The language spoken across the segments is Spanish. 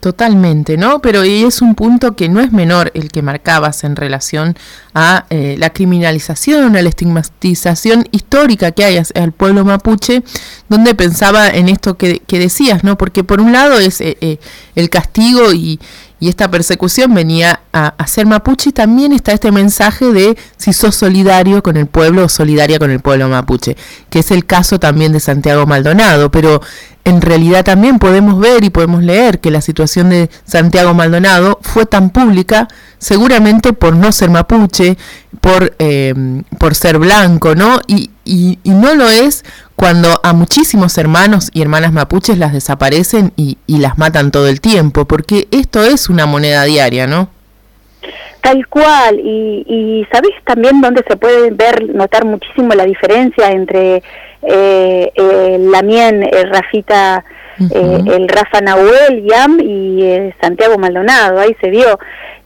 Totalmente, ¿no? Pero y es un punto que no es menor el que marcabas en relación a la criminalización, a la estigmatización histórica que hay al pueblo mapuche, donde pensaba en esto que decías, ¿no? Porque por un lado es el castigo y esta persecución venía a ser mapuche, y también está este mensaje de si sos solidario con el pueblo o solidaria con el pueblo mapuche, que es el caso también de Santiago Maldonado, pero en realidad también podemos ver y podemos leer que la situación de Santiago Maldonado fue tan pública seguramente por no ser mapuche, por ser blanco, ¿no? Y no lo es cuando a muchísimos hermanos y hermanas mapuches las desaparecen y las matan todo el tiempo, porque esto es una moneda diaria, ¿no? Tal cual, y ¿sabés también dónde se puede notar muchísimo la diferencia entre Lamien, Rafita, el Rafa Nahuel, Yam y Santiago Maldonado? Ahí se vio.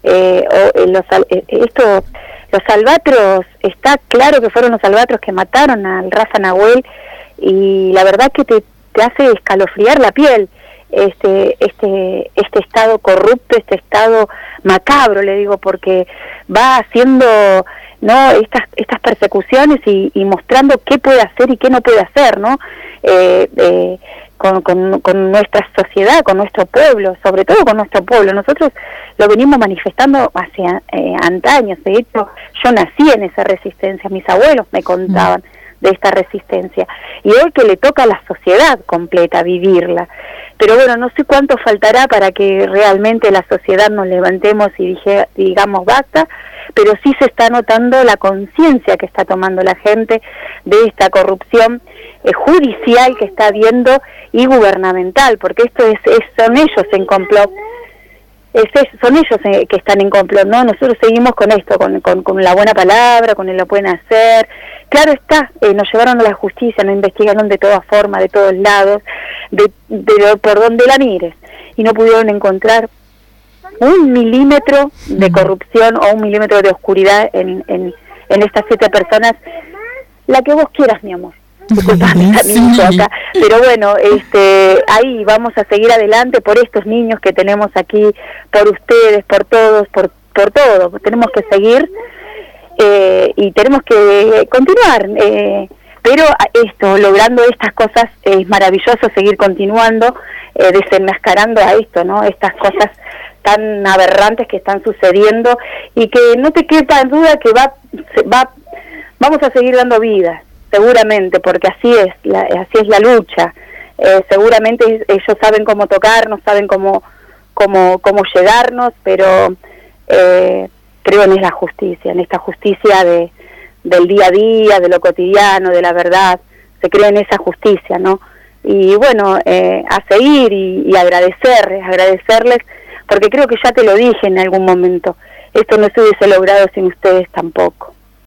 Los albatros, está claro que fueron los albatros que mataron al Rafa Nahuel, y la verdad que te hace escalofriar la piel este estado corrupto, este estado macabro, le digo, porque va haciendo, ¿no?, estas persecuciones y mostrando qué puede hacer y qué no puede hacer, ¿no? Con nuestra sociedad, con nuestro pueblo, sobre todo con nuestro pueblo. Nosotros lo venimos manifestando hace antaños. De hecho, yo nací en esa resistencia, mis abuelos me contaban de esta resistencia, y hoy que le toca a la sociedad completa vivirla. Pero bueno, no sé cuánto faltará para que realmente la sociedad nos levantemos y digamos basta, pero sí se está notando la conciencia que está tomando la gente de esta corrupción judicial que está habiendo y gubernamental, porque esto son ellos en complot. Son ellos que están en complot, ¿no? Nosotros seguimos con esto, con la buena palabra, con el lo pueden hacer. Claro está, nos llevaron a la justicia, nos investigaron de todas formas, de todos lados, por donde la mires, y no pudieron encontrar 1 milímetro de corrupción o 1 milímetro de oscuridad en estas 7 personas, la que vos quieras, mi amor. Disculpame, sí. Acá. Pero bueno, ahí vamos a seguir adelante por estos niños que tenemos aquí, por ustedes, por todos, por todo. Tenemos que seguir y tenemos que continuar. Pero logrando estas cosas, es maravilloso seguir continuando, desenmascarando a esto, ¿no? Estas cosas tan aberrantes que están sucediendo, y que no te quepa duda que vamos a seguir dando vida. Seguramente, porque así es la lucha. Seguramente ellos saben cómo tocarnos, saben cómo llegarnos, pero creo en esta justicia del día a día, de lo cotidiano, de la verdad. Se cree en esa justicia, ¿no? Y bueno, a seguir y agradecerles, porque creo que ya te lo dije en algún momento, esto no se hubiese logrado sin ustedes tampoco.